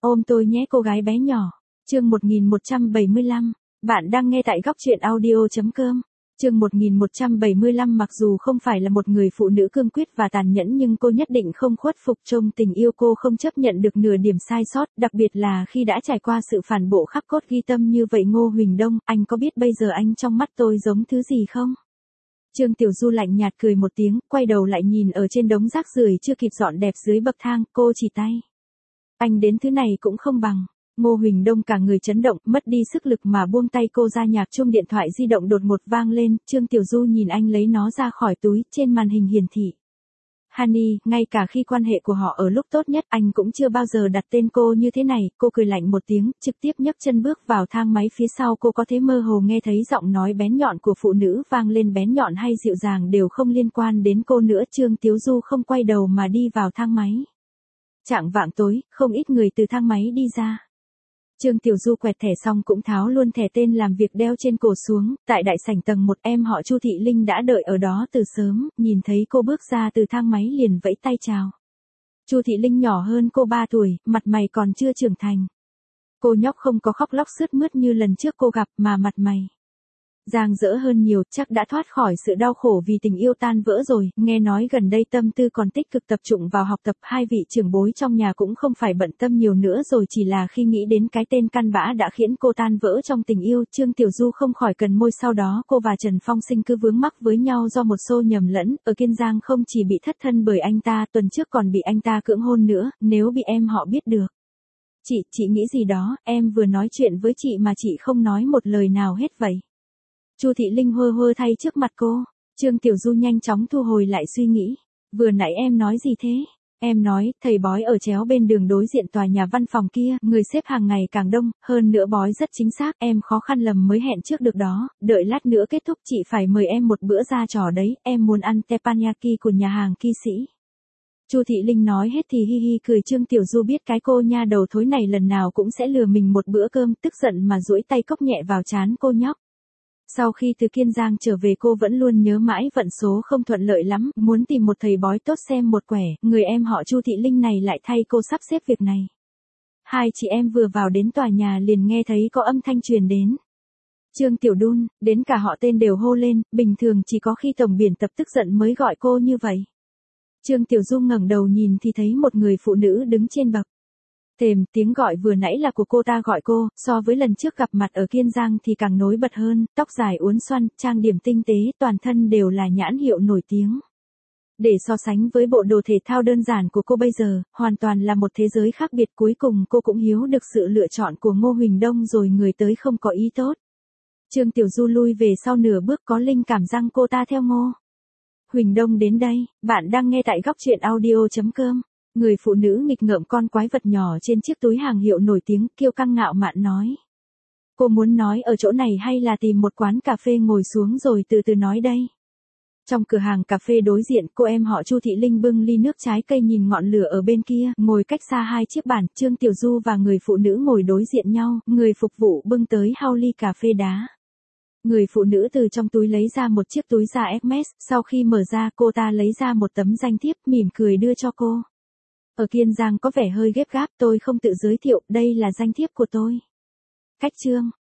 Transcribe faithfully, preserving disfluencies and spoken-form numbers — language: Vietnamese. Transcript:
Ôm tôi nhé cô gái bé nhỏ. Chương một nghìn một trăm bảy mươi lăm. Bạn đang nghe tại góc truyện audio.com. Chương một nghìn một trăm bảy mươi lăm. Mặc dù không phải là một người phụ nữ cương quyết và tàn nhẫn nhưng cô nhất định không khuất phục trong tình yêu. Cô không chấp nhận được nửa điểm sai sót, đặc biệt là khi đã trải qua sự phản bội khắc cốt ghi tâm như vậy. Ngô Huỳnh Đông, anh có biết bây giờ anh trong mắt tôi giống thứ gì không? Trương Tiểu Du lạnh nhạt cười một tiếng, quay đầu lại nhìn ở trên đống rác rưởi chưa kịp dọn đẹp dưới bậc thang, cô chỉ tay. Anh đến thứ này cũng không bằng. Ngô Huỳnh Đông cả người chấn động, mất đi sức lực mà buông tay cô ra. Nhạc chuông điện thoại di động đột ngột vang lên, Trương Tiểu Du nhìn anh lấy nó ra khỏi túi, trên màn hình hiển thị. Honey, ngay cả khi quan hệ của họ ở lúc tốt nhất anh cũng chưa bao giờ đặt tên cô như thế này. Cô cười lạnh một tiếng, trực tiếp nhấc chân bước vào thang máy. Phía sau cô có thể mơ hồ nghe thấy giọng nói bén nhọn của phụ nữ vang lên. Bén nhọn hay dịu dàng đều không liên quan đến cô nữa. Trương Tiểu Du không quay đầu mà đi vào thang máy. Chạng vạng tối, không ít người từ thang máy đi ra. Trương Tiểu Du quẹt thẻ xong cũng tháo luôn thẻ tên làm việc đeo trên cổ xuống. Tại đại sảnh tầng một, em họ Chu Thị Linh đã đợi ở đó từ sớm, nhìn thấy cô bước ra từ thang máy liền vẫy tay chào. Chu Thị Linh nhỏ hơn cô ba tuổi, mặt mày còn chưa trưởng thành. Cô nhóc không có khóc lóc sướt mướt như lần trước cô gặp mà mặt mày giang dỡ hơn nhiều, chắc đã thoát khỏi sự đau khổ vì tình yêu tan vỡ rồi. Nghe nói gần đây tâm tư còn tích cực tập trung vào học tập. Hai vị trưởng bối trong nhà cũng không phải bận tâm nhiều nữa rồi, chỉ là khi nghĩ đến cái tên căn bã đã khiến cô tan vỡ trong tình yêu. Trương Tiểu Du không khỏi cần môi. Sau đó cô và Trần Phong Sinh cứ vướng mắc với nhau do một xô nhầm lẫn. Ở Kiên Giang không chỉ bị thất thân bởi anh ta, tuần trước còn bị anh ta cưỡng hôn nữa. Nếu bị em họ biết được. Chị, chị nghĩ gì đó, em vừa nói chuyện với chị mà chị không nói một lời nào hết vậy. Chu Thị Linh hơ hơ thay trước mặt cô. Trương Tiểu Du nhanh chóng thu hồi lại suy nghĩ. Vừa nãy em nói gì thế? Em nói, thầy bói ở chéo bên đường đối diện tòa nhà văn phòng kia, người xếp hàng ngày càng đông, hơn nữa bói rất chính xác, em khó khăn lầm mới hẹn trước được đó, đợi lát nữa kết thúc chị phải mời em một bữa ra trò đấy, em muốn ăn teppanyaki của nhà hàng Kỳ Sĩ. Chu Thị Linh nói hết thì hi hi cười. Trương Tiểu Du biết cái cô nha đầu thối này lần nào cũng sẽ lừa mình một bữa cơm, tức giận mà duỗi tay cốc nhẹ vào trán cô nhóc. Sau khi từ Kiên Giang trở về cô vẫn luôn nhớ mãi vận số không thuận lợi lắm, muốn tìm một thầy bói tốt xem một quẻ, người em họ Chu Thị Linh này lại thay cô sắp xếp việc này. Hai chị em vừa vào đến tòa nhà liền nghe thấy có âm thanh truyền đến. Trương Tiểu Đun, đến cả họ tên đều hô lên, bình thường chỉ có khi tổng biên tập tức giận mới gọi cô như vậy. Trương Tiểu Du ngẩng đầu nhìn thì thấy một người phụ nữ đứng trên bậc thềm. Tiếng gọi vừa nãy là của cô ta gọi cô, so với lần trước gặp mặt ở Kiên Giang thì càng nổi bật hơn, tóc dài uốn xoăn, trang điểm tinh tế, toàn thân đều là nhãn hiệu nổi tiếng. Để so sánh với bộ đồ thể thao đơn giản của cô bây giờ, hoàn toàn là một thế giới khác biệt. Cuối cùng cô cũng hiếu được sự lựa chọn của Ngô Huỳnh Đông rồi, người tới không có ý tốt. Trương Tiểu Du lui về sau nửa bước, có linh cảm rằng cô ta theo Ngô Huỳnh Đông đến đây. Bạn đang nghe tại góc truyện audio.com. Người phụ nữ nghịch ngợm con quái vật nhỏ trên chiếc túi hàng hiệu nổi tiếng, kiêu căng ngạo mạn nói. Cô muốn nói ở chỗ này hay là tìm một quán cà phê ngồi xuống rồi từ từ nói đây? Trong cửa hàng cà phê đối diện, cô em họ Chu Thị Linh bưng ly nước trái cây nhìn ngọn lửa ở bên kia, ngồi cách xa hai chiếc bàn. Trương Tiểu Du và người phụ nữ ngồi đối diện nhau, người phục vụ bưng tới hao ly cà phê đá. Người phụ nữ từ trong túi lấy ra một chiếc túi da Hermes, sau khi mở ra cô ta lấy ra một tấm danh thiếp, mỉm cười đưa cho cô. Ở Kiên Giang có vẻ hơi gấp gáp, tôi không tự giới thiệu, đây là danh thiếp của tôi. Khách Trương,